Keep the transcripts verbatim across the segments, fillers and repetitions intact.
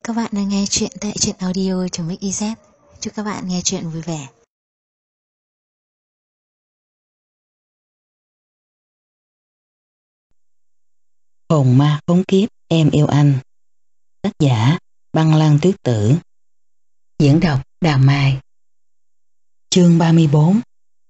Các bạn đang nghe chuyện tại truyện audio.mixyz. Chúc các bạn nghe chuyện vui vẻ. Hồn ma khốn kiếp em yêu anh. Tác giả Băng Lan Tuyết Tử. Diễn đọc Đào Mai. Chương ba mươi bốn.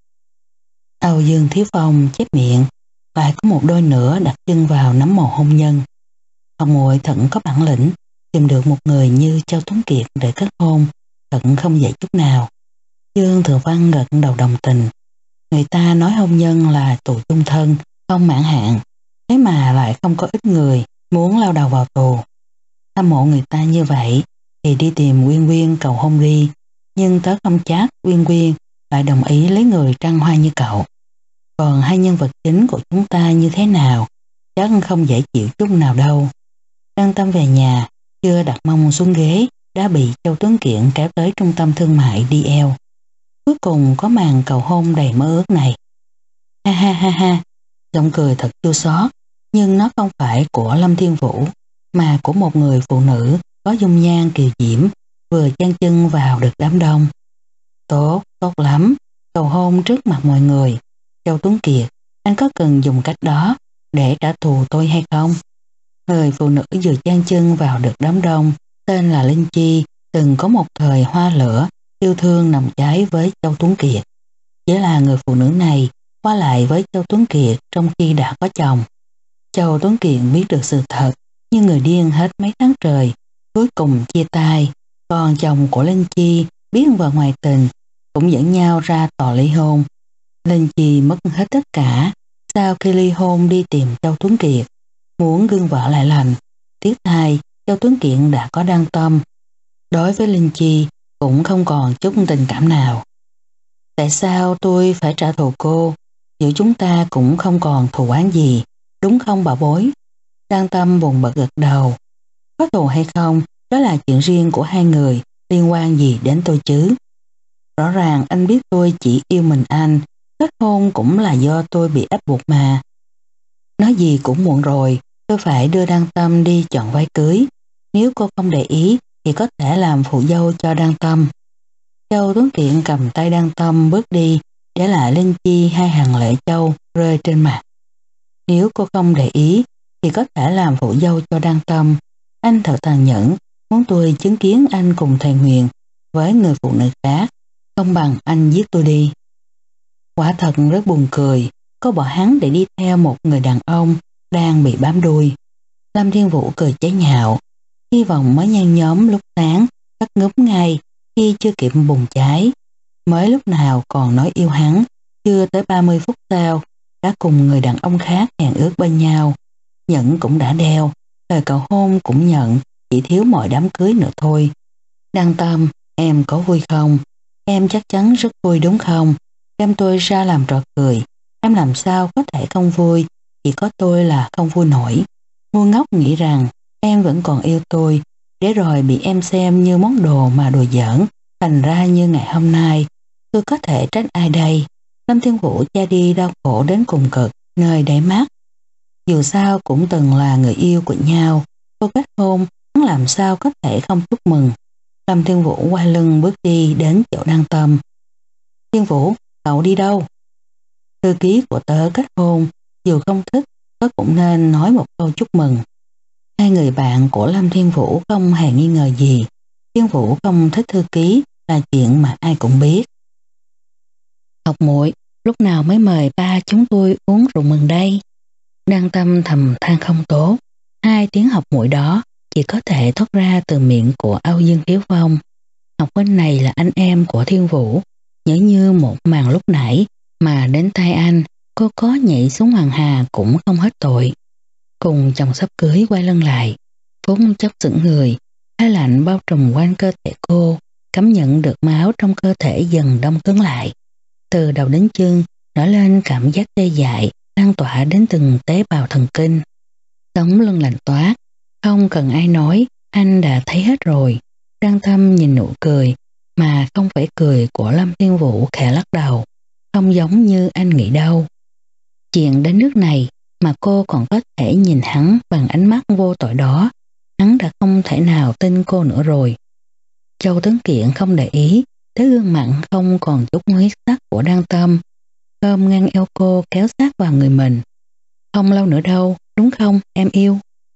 Âu Dương Thiếu Phong chép miệng, phải có một đôi nữa đặt chân vào nấm mồ hôn nhân. Ông muội thận có bản lĩnh, tìm được một người như Châu Tuấn Kiệt để kết hôn, thận không dễ chút nào. Dương Thừa Văn gật đầu đồng tình. Người ta nói hôn nhân là tù chung thân, không mãn hạn, thế mà lại không có ít người muốn lao đầu vào tù. Hâm mộ người ta như vậy thì đi tìm Quyên Quyên cầu hôn đi, nhưng tớ không chắc Quyên Quyên lại đồng ý lấy người trăng hoa như cậu. Còn hai nhân vật chính của chúng ta như thế nào, chắc không dễ chịu chút nào đâu. Đăng Tâm về nhà, chưa đặt mông xuống ghế, đã bị Châu Tuấn Kiện kéo tới trung tâm thương mại đi eo. Cuối cùng có màn cầu hôn đầy mơ ước này. Ha ha ha ha, giọng cười thật chua xót, nhưng nó không phải của Lâm Thiên Vũ, mà của một người phụ nữ có dung nhan kiều diễm, vừa chen chân vào được đám đông. Tốt, tốt lắm, cầu hôn trước mặt mọi người. Châu Tuấn Kiệt, anh có cần dùng cách đó để trả thù tôi hay không? Người phụ nữ vừa chen chân vào được đám đông, tên là Linh Chi, từng có một thời hoa lửa, yêu thương nồng cháy với Châu Tuấn Kiệt. Chỉ là người phụ nữ này qua lại với Châu Tuấn Kiệt trong khi đã có chồng. Châu Tuấn Kiệt biết được sự thật, như người điên hết mấy tháng trời, cuối cùng chia tay. Còn chồng của Linh Chi biết vợ ngoại tình, cũng dẫn nhau ra tòa ly hôn. Linh Chi mất hết tất cả, sau khi ly hôn đi tìm Châu Tuấn Kiệt, muốn gương vợ lại lành. Tiếc thay, Châu Tuấn Kiệt đã có Đăng Tâm. Đối với Linh Chi cũng không còn chút tình cảm nào. Tại sao tôi phải trả thù cô? Giữa chúng ta cũng không còn thù oán gì, đúng không bảo bối? Đăng Tâm buồn bực gật đầu. Có thù hay không, đó là chuyện riêng của hai người, liên quan gì đến tôi chứ? Rõ ràng anh biết tôi chỉ yêu mình anh, kết hôn cũng là do tôi bị ép buộc mà. Nói gì cũng muộn rồi, tôi phải đưa Đăng Tâm đi chọn váy cưới. Nếu cô không để ý thì có thể làm phụ dâu cho Đăng Tâm. Châu Tuấn Kiện cầm tay Đăng Tâm bước đi, để lại Linh Chi hai hàng lệ châu rơi trên mặt. Nếu cô không để ý thì có thể làm phụ dâu cho Đăng Tâm. Anh thật tàn nhẫn, muốn tôi chứng kiến anh cùng thầy Huyền với người phụ nữ khác, không bằng anh giết tôi đi. Quả thật rất buồn cười, có bỏ hắn để đi theo một người đàn ông đang bị bám đuôi. Lâm Thiên Vũ cười chế nhạo, hy vọng mới nhen nhóm lúc sáng tắt ngúm ngay khi chưa kịp bùng cháy. Mới lúc nào còn nói yêu hắn, chưa tới ba mươi phút sau đã cùng người đàn ông khác hẹn ước bên nhau. Nhẫn cũng đã đeo, lời cầu hôn cũng nhận, chỉ thiếu mọi đám cưới nữa thôi. Đăng Tâm, em có vui không? Em chắc chắn rất vui đúng không? Đem tôi ra làm trò cười, em làm sao có thể không vui? Chỉ có tôi là không vui nổi. Ngu ngốc nghĩ rằng em vẫn còn yêu tôi, để rồi bị em xem như món đồ mà đùa giỡn, thành ra như ngày hôm nay. Tôi có thể trách ai đây? Lâm Thiên Vũ cha đi đau khổ đến cùng cực, nơi đáy mắt. Dù sao cũng từng là người yêu của nhau, cô kết hôn, hắn làm sao có thể không chúc mừng. Lâm Thiên Vũ quay lưng bước đi đến chỗ Đăng Tâm. Thiên Vũ, cậu đi đâu? Thư ký của tớ kết hôn, dù không thích, tớ cũng nên nói một câu chúc mừng. Hai người bạn của Lâm Thiên Vũ không hề nghi ngờ gì. Thiên Vũ không thích thư ký là chuyện mà ai cũng biết. Học muội, lúc nào mới mời ba chúng tôi uống rượu mừng đây? Đăng Tâm thầm than không tốt. Hai tiếng học muội đó chỉ có thể thoát ra từ miệng của Âu Dương Thiếu Phong. Học huynh này là anh em của Thiên Vũ. Nhớ như một màn lúc nãy mà đến tay anh, cô có nhảy xuống Hoàng Hà cũng không hết tội. Cùng chồng sắp cưới quay lưng lại, phút chốc sững người, hơi lạnh bao trùm quanh cơ thể cô, cảm nhận được máu trong cơ thể dần đông cứng lại. Từ đầu đến chân nổi lên cảm giác tê dại, lan tỏa đến từng tế bào thần kinh. Sống lưng lạnh toát, không cần ai nói, anh đã thấy hết rồi. Đăng Tâm nhìn nụ cười, mà không phải cười của Lâm Thiên Vũ, khẽ lắc đầu. Không giống như anh nghĩ đâu. Chuyện đến nước này mà cô còn có thể nhìn hắn bằng ánh mắt vô tội đó, hắn đã không thể nào tin cô nữa rồi. Châu Tuấn Kiệt không để ý tới gương mặt không còn chút huyết sắc của Đan Tâm, ôm ngang eo cô kéo sát vào người mình. Không lâu nữa đâu, đúng không em yêu?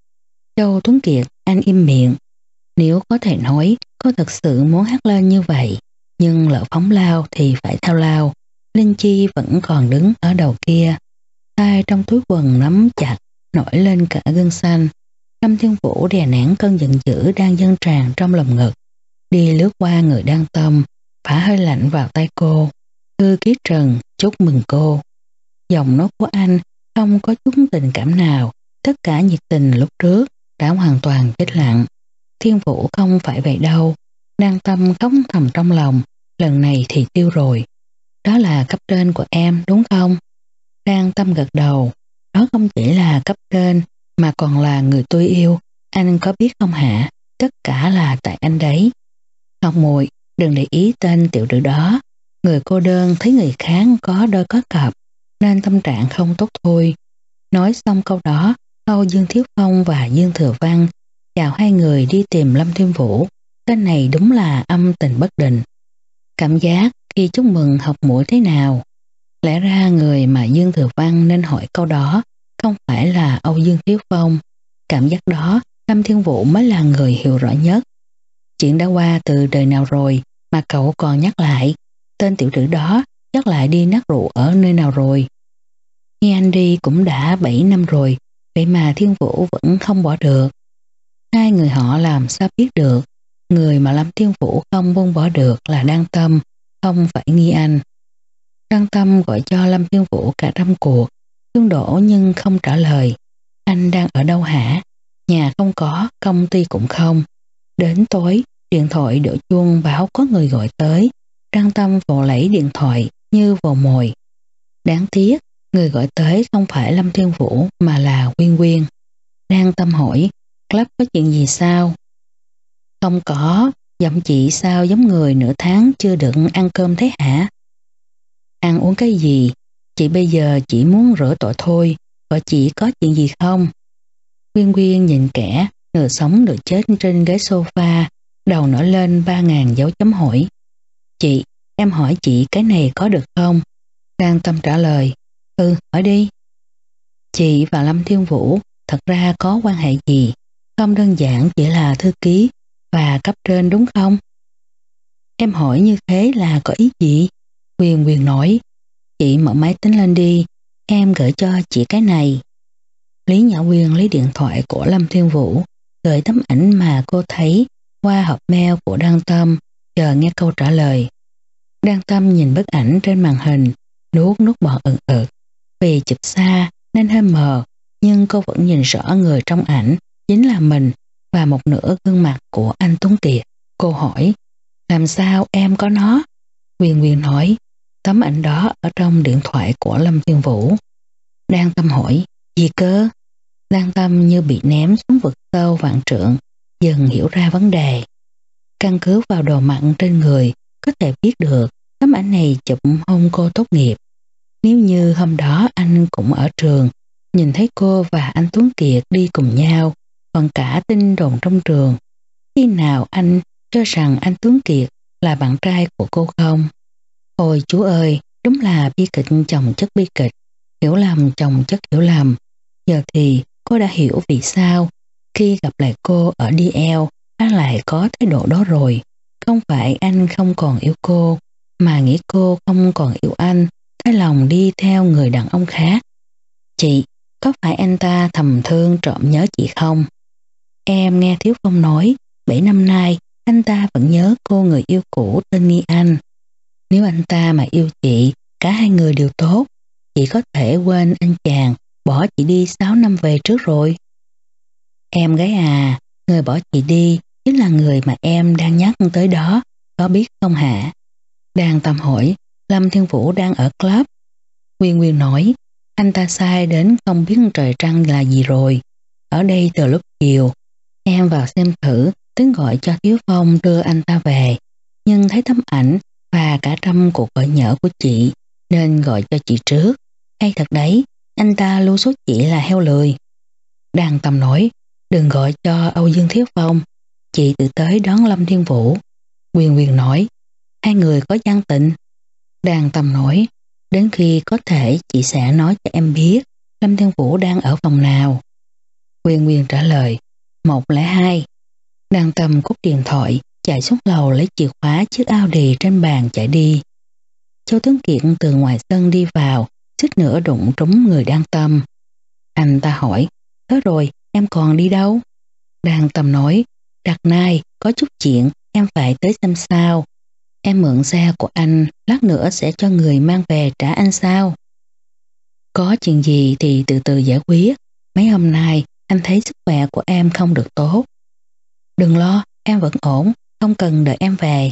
Châu Tuấn Kiệt, anh im miệng. Nếu có thể nói cô thật sự muốn hát lên như vậy, nhưng lỡ phóng lao thì phải theo lao. Linh Chi vẫn còn đứng ở đầu kia, tay trong túi quần nắm chặt, nổi lên cả gân xanh. Lâm Thiên Vũ đè nén cơn giận dữ đang dâng tràn trong lồng ngực, đi lướt qua người Đan Tâm, phả hơi lạnh vào tay cô. Thư ký Trần, chúc mừng cô. Giọng nói của anh không có chút tình cảm nào, tất cả nhiệt tình lúc trước đã hoàn toàn chết lặng. Thiên Vũ không phải vậy đâu. Đan Tâm khóc thầm trong lòng, lần này thì tiêu rồi. Đó là cấp trên của em đúng không? Đan Tâm gật đầu. Đó không chỉ là cấp trên mà còn là người tôi yêu. Anh có biết không hả? Tất cả là tại anh đấy. Ngọc Muội, đừng để ý tên tiểu tử đó. Người cô đơn thấy người khác có đôi có cặp nên tâm trạng không tốt thôi. Nói xong câu đó, Âu Dương Thiếu Phong và Dương Thừa Văn chào hai người đi tìm Lâm Thiên Vũ. Tên này đúng là âm tình bất định. Cảm giác khi chúc mừng Học Muội thế nào? Lẽ ra người mà Dương Thừa Văn nên hỏi câu đó không phải là Âu Dương Thiếu Phong. Cảm giác đó Lâm Thiên Vũ mới là người hiểu rõ nhất. Chuyện đã qua từ đời nào rồi mà cậu còn nhắc lại? Tên tiểu tử đó chắc lại đi nát rượu ở nơi nào rồi? Nghe anh đi cũng đã bảy năm rồi, vậy mà Thiên Vũ vẫn không bỏ được. Hai người họ làm sao biết được? Người mà Lâm Thiên Vũ không buông bỏ được là Đan Tâm, không phải Nghi Anh. Đan Tâm gọi cho Lâm Thiên Vũ cả trăm cuộc, tương đổ nhưng không trả lời. Anh đang ở đâu hả? Nhà không có, công ty cũng không. Đến tối, điện thoại đổ chuông báo có người gọi tới. Đan Tâm vồ lấy điện thoại như vồ mồi. Đáng tiếc, người gọi tới không phải Lâm Thiên Vũ mà là Quyên Quyên. Đan Tâm hỏi, club có chuyện gì sao? Không có, giọng chị sao giống người nửa tháng chưa được ăn cơm thế hả? Ăn uống cái gì? Chị bây giờ chỉ muốn rửa tội thôi, gọi chị có chuyện gì không? Quyên Quyên nhìn kẻ nửa sống nửa chết trên ghế sofa, đầu nổi lên ba ngàn dấu chấm hỏi. Chị, em hỏi chị cái này có được không? Đan Tâm trả lời, ừ, hỏi đi. Chị và Lâm Thiên Vũ thật ra có quan hệ gì? Không đơn giản chỉ là thư ký và cấp trên đúng không? Em hỏi như thế là có ý gì? Quyên Quyên nói, chị mở máy tính lên đi, em gửi cho chị cái này. Lý Nhã Quyên lấy điện thoại của Lâm Thiên Vũ, gửi tấm ảnh mà cô thấy qua hộp mail của Đan Tâm, chờ nghe câu trả lời. Đan Tâm nhìn bức ảnh trên màn hình, nuốt nước bọt ừng ực. Vì chụp xa nên hơi mờ, nhưng cô vẫn nhìn rõ người trong ảnh chính là mình và một nửa gương mặt của anh Tuấn Kiệt. Cô hỏi, làm sao em có nó? Quyên Quyên nói, tấm ảnh đó ở trong điện thoại của Lâm Thiên Vũ. Đan Tâm hỏi, gì cơ? Đan Tâm như bị ném xuống vực sâu vạn trượng, dần hiểu ra vấn đề. Căn cứ vào đồ mặn trên người, có thể biết được tấm ảnh này chụp hôm cô tốt nghiệp. Nếu như hôm đó anh cũng ở trường, nhìn thấy cô và anh Tuấn Kiệt đi cùng nhau, còn cả tin đồn trong trường, khi nào anh cho rằng anh Tuấn Kiệt là bạn trai của cô không? Ôi chú ơi, đúng là bi kịch chồng chất bi kịch, hiểu lầm chồng chất hiểu lầm. Giờ thì cô đã hiểu vì sao khi gặp lại cô ở đê lờ, anh lại có thái độ đó rồi. Không phải anh không còn yêu cô, mà nghĩ cô không còn yêu anh, thay lòng đi theo người đàn ông khác. Chị, có phải anh ta thầm thương trộm nhớ chị không? Em nghe Thiếu Phong nói, bảy năm nay anh ta vẫn nhớ cô người yêu cũ tên Nghi Anh. Nếu anh ta mà yêu chị, cả hai người đều tốt, chị có thể quên anh chàng bỏ chị đi sáu năm về trước rồi. Em gái à, người bỏ chị đi chính là người mà em đang nhắc tới đó, có biết không hả? Đang Tâm hỏi, Lâm Thiên Vũ đang ở club. Quyên Quyên nói, anh ta sai đến không biết trời trăng là gì rồi. Ở đây từ lúc chiều, em vào xem thử, tính gọi cho Thiếu Phong đưa anh ta về, nhưng thấy tấm ảnh và cả trăm cuộc gọi nhỡ của chị nên gọi cho chị trước. Hay thật đấy, anh ta lưu số chị là heo lười. Đàn Tâm nói, Đừng gọi cho Âu Dương Thiếu Phong, chị tự tới đón Lâm Thiên Vũ. Quyền Quyền nói, hai người có gian tình. Đàn Tâm nói, đến khi có thể chị sẽ nói cho em biết Lâm Thiên Vũ đang ở phòng nào. Quyền Quyền trả lời, một không hai. Đàn Tâm cúp điện thoại, chạy xuống lầu lấy chìa khóa chiếc Audi trên bàn chạy đi. Châu Tuấn Kiệt từ ngoài sân đi vào, suýt nữa đụng trúng người Đan Tâm. Anh ta hỏi, thế rồi em còn đi đâu? Đan Tâm nói, Đạt Nai có chút chuyện em phải tới xem sao. Em mượn xe của anh, lát nữa sẽ cho người mang về trả anh sao? Có chuyện gì thì từ từ giải quyết. Mấy hôm nay anh thấy sức khỏe của em không được tốt. Đừng lo, em vẫn ổn, không cần đợi em về.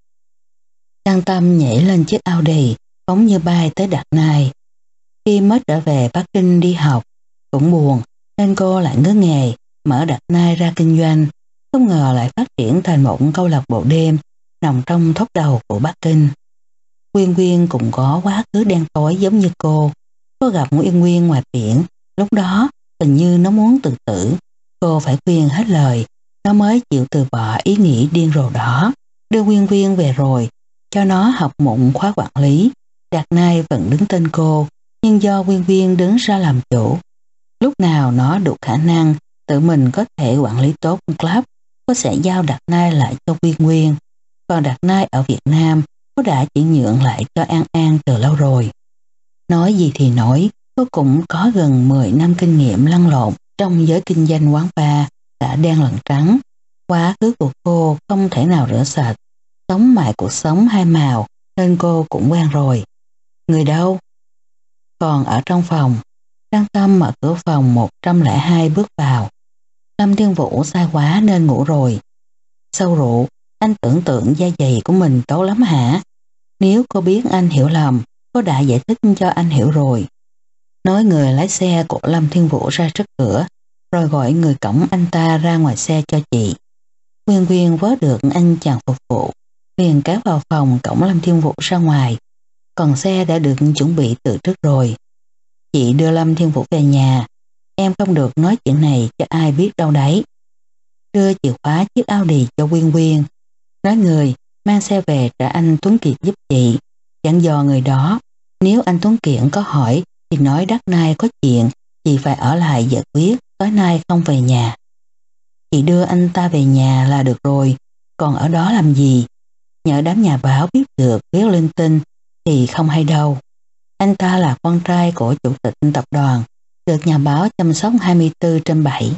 Đan Tâm nhảy lên chiếc Audi, phóng như bay tới Đạt Nai. Khi mới trở về Bắc Kinh đi học, cũng buồn, nên cô lại ngứa nghề, mở Đạt Nai ra kinh doanh. Không ngờ lại phát triển thành một câu lạc bộ đêm nằm trong top đầu của Bắc Kinh. Nguyên Nguyên cũng có quá khứ đen tối giống như cô. Cô gặp Nguyên Nguyên ngoài biển, lúc đó hình như nó muốn tự tử. Cô phải khuyên hết lời, nó mới chịu từ bỏ ý nghĩ điên rồ đó. Đưa Nguyên Nguyên về rồi, cho nó học một khóa quản lý. Đạt Nai vẫn đứng tên cô, nhưng do Nguyên Nguyên đứng ra làm chủ. Lúc nào nó đủ khả năng tự mình có thể quản lý tốt club, cô sẽ giao Đạt Nai lại cho Nguyên Nguyên. Còn Đạt Nai ở Việt Nam, cô đã chuyển nhượng lại cho An An từ lâu rồi. Nói gì thì nói, cô cũng có gần mười năm kinh nghiệm lăn lộn trong giới kinh doanh quán bar, cả đen lẫn trắng. Quá khứ của cô không thể nào rửa sạch, sống mãi cuộc sống hai màu nên cô cũng quen rồi. Người đâu? Còn ở trong phòng. Đan Tâm mở cửa phòng một không hai bước vào. Lâm Thiên Vũ say quá nên ngủ rồi. Sau rượu, anh tưởng tượng da dày của mình tốt lắm hả? Nếu cô biết anh hiểu lầm, cô đã giải thích cho anh hiểu rồi. Nói người lái xe của Lâm Thiên Vũ ra trước cửa, rồi gọi người cõng anh ta ra ngoài xe cho chị. Nguyên Nguyên vớ được anh chàng phục vụ, liền kéo vào phòng cõng Lâm Thiên Vũ ra ngoài. Còn xe đã được chuẩn bị từ trước rồi. Chị đưa Lâm Thiên Vũ về nhà, em không được nói chuyện này cho ai biết đâu đấy. Đưa chìa khóa chiếc Audi cho Nguyên Nguyên. Nói người mang xe về trả anh Tuấn Kiệt giúp chị. Dặn dò người đó, nếu anh Tuấn Kiệt có hỏi thì nói Đắc Nai có chuyện, chị phải ở lại giải quyết, tối nay không về nhà. Chị đưa anh ta về nhà là được rồi, còn ở đó làm gì? Nhờ đám nhà báo biết được viết linh tinh thì không hay đâu. Anh ta là con trai của chủ tịch tập đoàn, được nhà báo chăm sóc hai mươi bốn trên bảy.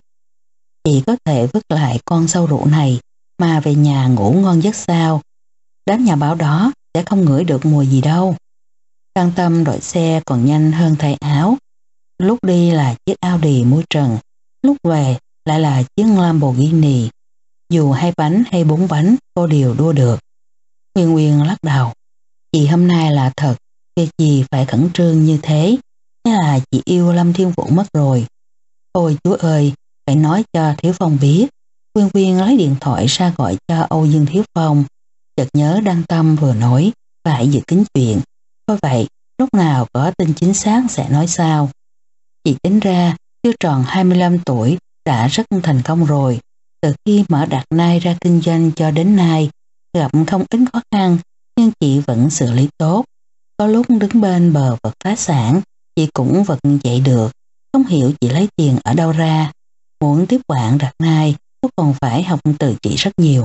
Chị có thể vứt lại con sâu rượu này mà về nhà ngủ ngon giấc sao. Đám nhà báo đó sẽ không ngửi được mùi gì đâu. Đan Tâm đội xe còn nhanh hơn thay áo. Lúc đi là chiếc Audi mui trần, lúc về lại là chiếc Lamborghini. Dù hai bánh hay bốn bánh cô đều đua được. Nguyên Nguyên lắc đầu. Chị hôm nay là thật, việc gì phải khẩn trương như thế? Thế là chị yêu Lâm Thiên Vũ mất rồi. Ôi Chúa ơi, phải nói cho Thiếu Phong biết. Nguyên Nguyên lấy điện thoại ra gọi cho Âu Dương Thiếu Phong. Chợt nhớ Đan Tâm vừa nói phải dự kín chuyện. Thôi vậy, lúc nào có tin chính xác sẽ nói sao. Chị tính ra chưa tròn hai mươi lăm tuổi đã rất thành công rồi. Từ khi mở Đạt Nai ra kinh doanh cho đến nay, gặp không ít khó khăn nhưng chị vẫn xử lý tốt. Có lúc đứng bên bờ vực phá sản, chị cũng vực dậy được. Không hiểu chị lấy tiền ở đâu ra. Muốn tiếp quản Đạt Nai, cô còn phải học từ chị rất nhiều.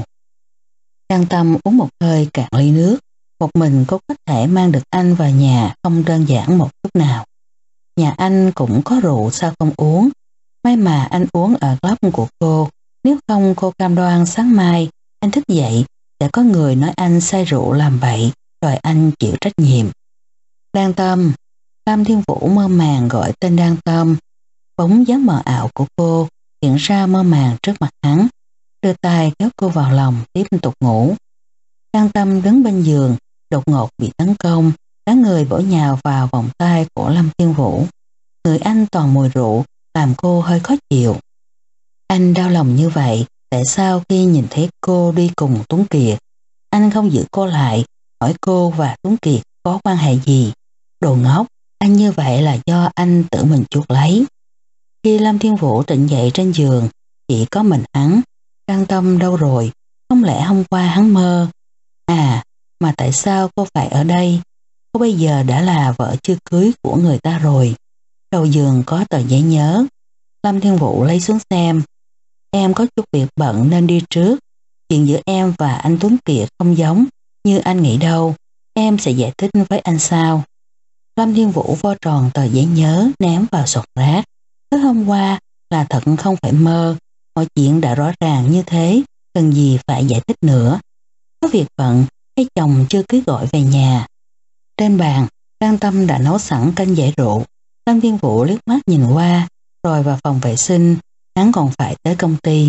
Đan Tâm uống một hơi cạn ly nước. Một mình cô có thể mang được anh vào nhà không đơn giản một chút nào. Nhà anh cũng có rượu sao không uống. May mà anh uống ở club của cô. Nếu không cô cam đoan sáng mai anh thức dậy sẽ có người nói anh say rượu làm bậy, đòi anh chịu trách nhiệm. Đan Tâm. Lâm Thiên Vũ mơ màng gọi tên Đan Tâm. Bóng dáng mờ ảo của cô hiện ra mơ màng trước mặt hắn, đưa tay kéo cô vào lòng tiếp tục ngủ. Đan Tâm đứng bên giường, đột ngột bị tấn công, cả người bổ nhào vào vòng tay của Lâm Thiên Vũ. Người anh toàn mùi rượu làm cô hơi khó chịu. Anh đau lòng như vậy, tại sao khi nhìn thấy cô đi cùng Tuấn Kiệt, anh không giữ cô lại, hỏi cô và Tuấn Kiệt có quan hệ gì? Đồ ngốc, anh như vậy là do anh tự mình chuốc lấy. Khi Lâm Thiên Vũ tỉnh dậy trên giường, chỉ có mình hắn. Đăng Tâm đâu rồi? Không lẽ hôm qua hắn mơ? À, mà tại sao cô phải ở đây? Cô bây giờ đã là vợ chưa cưới của người ta rồi. Đầu giường có tờ giấy nhớ. Lâm Thiên Vũ lấy xuống xem. Em có chút việc bận nên đi trước. Chuyện giữa em và anh Tuấn Kiệt không giống như anh nghĩ đâu. Em sẽ giải thích với anh sau. Lâm Thiên Vũ vo tròn tờ giấy nhớ ném vào sọt rác. Tối hôm qua là thật không phải mơ. Mọi chuyện đã rõ ràng như thế, cần gì phải giải thích nữa. Có việc bận hay chồng chưa cưới gọi về nhà. Trên bàn, Đăng Tâm đã nấu sẵn canh giải rượu. Lâm Thiên Vũ liếc mắt nhìn qua, rồi vào phòng vệ sinh, hắn còn phải tới công ty.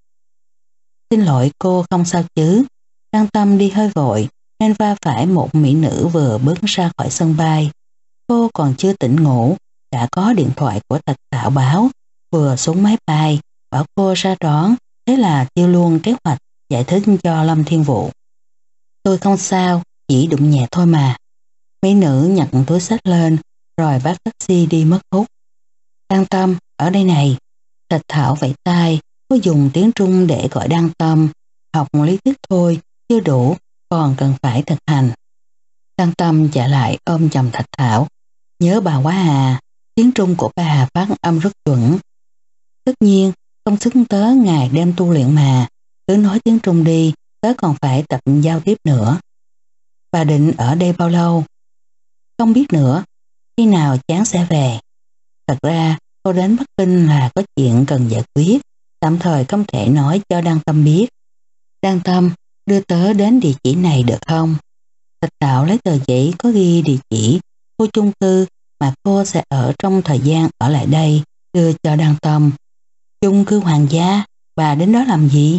Xin lỗi cô không sao chứ? Đăng Tâm đi hơi vội, nên va phải một mỹ nữ vừa bước ra khỏi sân bay. Cô còn chưa tỉnh ngủ, đã có điện thoại của Thạch Thảo báo, vừa xuống máy bay, bảo cô ra đón, thế là tiêu luôn kế hoạch giải thích cho Lâm Thiên Vũ. Tôi không sao, chỉ đụng nhẹ thôi mà. Mỹ nữ nhặt túi xách lên, rồi bắt taxi đi mất hút. Đăng Tâm, ở đây này. Thạch Thảo vẫy tay, cô dùng tiếng Trung để gọi Đăng Tâm. Học lý thuyết thôi, chưa đủ, còn cần phải thực hành. Đăng Tâm trả lại ôm chầm Thạch Thảo. Nhớ bà quá à, tiếng Trung của bà phát âm rất chuẩn. Tất nhiên, công sức tớ ngày đêm tu luyện mà, cứ nói tiếng Trung đi, tớ còn phải tập giao tiếp nữa. Bà định ở đây bao lâu? Không biết nữa, khi nào chán sẽ về. Thật ra, cô đến Bắc Kinh là có chuyện cần giải quyết, tạm thời không thể nói cho Đăng Tâm biết. Đăng Tâm, đưa tớ đến địa chỉ này được không? Thạch Thảo lấy tờ giấy có ghi địa chỉ khu chung cư mà cô sẽ ở trong thời gian ở lại đây, đưa cho Đăng Tâm. Chung cư Hoàng gia, bà đến đó làm gì?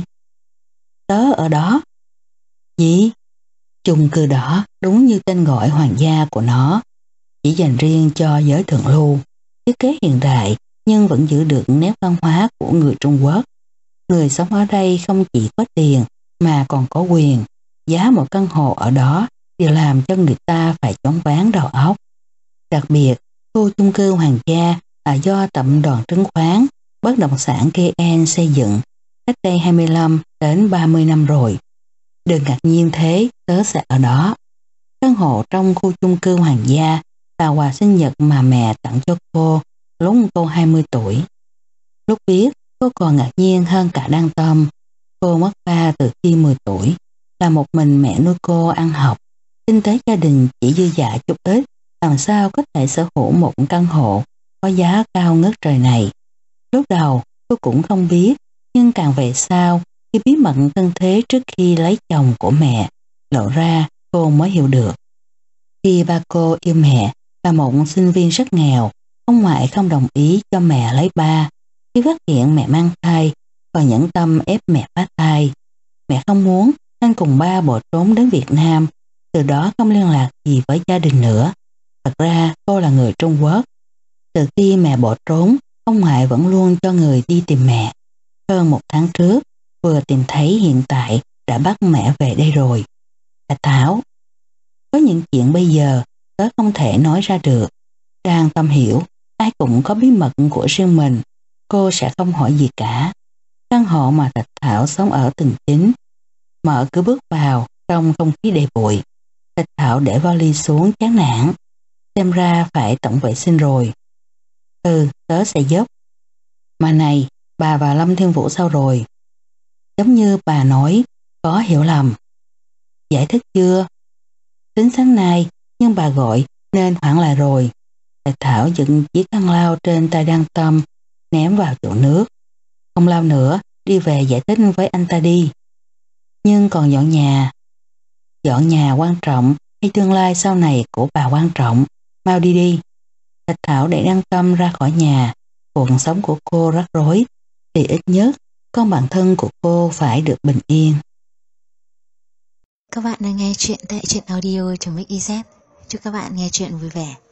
Tớ ở đó. Gì? Chung cư đó đúng như tên gọi Hoàng gia của nó, chỉ dành riêng cho giới thượng lưu, thiết kế hiện đại nhưng vẫn giữ được nét văn hóa của người Trung Quốc. Người sống ở đây không chỉ có tiền mà còn có quyền. Giá một căn hộ ở đó đều làm cho người ta phải choáng váng đầu óc. Đặc biệt, khu chung cư Hoàng gia là do tập đoàn chứng khoán bất động sản ca en xây dựng cách đây hai mươi lăm đến ba mươi năm rồi. Đừng ngạc nhiên thế, tớ sẽ ở đó. Căn hộ trong khu chung cư Hoàng gia là quà sinh nhật mà mẹ tặng cho cô lúc cô hai mươi tuổi. Lúc biết, cô còn ngạc nhiên hơn cả Đăng Tâm. Cô mất ba từ khi mười tuổi, là một mình mẹ nuôi cô ăn học. Kinh tế gia đình chỉ dư dả chút ít, làm sao có thể sở hữu một căn hộ có giá cao ngất trời này. Lúc đầu, cô cũng không biết, nhưng càng về sau, khi bí mật thân thế trước khi lấy chồng của mẹ lộ ra, cô mới hiểu được. Khi ba cô yêu mẹ là một sinh viên rất nghèo, ông ngoại không đồng ý cho mẹ lấy ba. Khi phát hiện mẹ mang thai, còn nhẫn tâm ép mẹ phá thai. Mẹ không muốn nên cùng ba bỏ trốn đến Việt Nam, từ đó không liên lạc gì với gia đình nữa. Thật ra cô là người Trung Quốc. Từ khi mẹ bỏ trốn, ông ngoại vẫn luôn cho người đi tìm mẹ. Hơn một tháng trước, vừa tìm thấy, hiện tại đã bắt mẹ về đây rồi. Thạch Thảo, có những chuyện bây giờ tớ không thể nói ra được. Đang Tâm hiểu, ai cũng có bí mật của riêng mình. Cô sẽ không hỏi gì cả. Căn hộ mà Thạch Thảo sống ở tầng chín. Mở cửa bước vào, trong không khí đầy bụi. Thạch Thảo để vali xuống chán nản. Xem ra phải tổng vệ sinh rồi. Ừ, tớ sẽ giúp. Mà này, bà và Lâm Thiên Vũ sao rồi? Giống như bà nói, có hiểu lầm. Giải thích chưa? Tính sáng nay, nhưng bà gọi nên hoãn lại rồi. Thạch Thảo dựng chiếc khăn lau trên tay Đăng Tâm, ném vào chỗ nước. Không lau nữa, đi về giải thích với anh ta đi. Nhưng còn dọn nhà. Dọn nhà quan trọng hay tương lai sau này của bà quan trọng? Mau đi đi. Thạch Thảo để Đăng Tâm ra khỏi nhà. Cuộc sống của cô rắc rối, thì ít nhất con bạn thân của cô phải được bình yên. Các bạn đang nghe chuyện tại truyện audio.mixyz. Chúc các bạn nghe chuyện vui vẻ.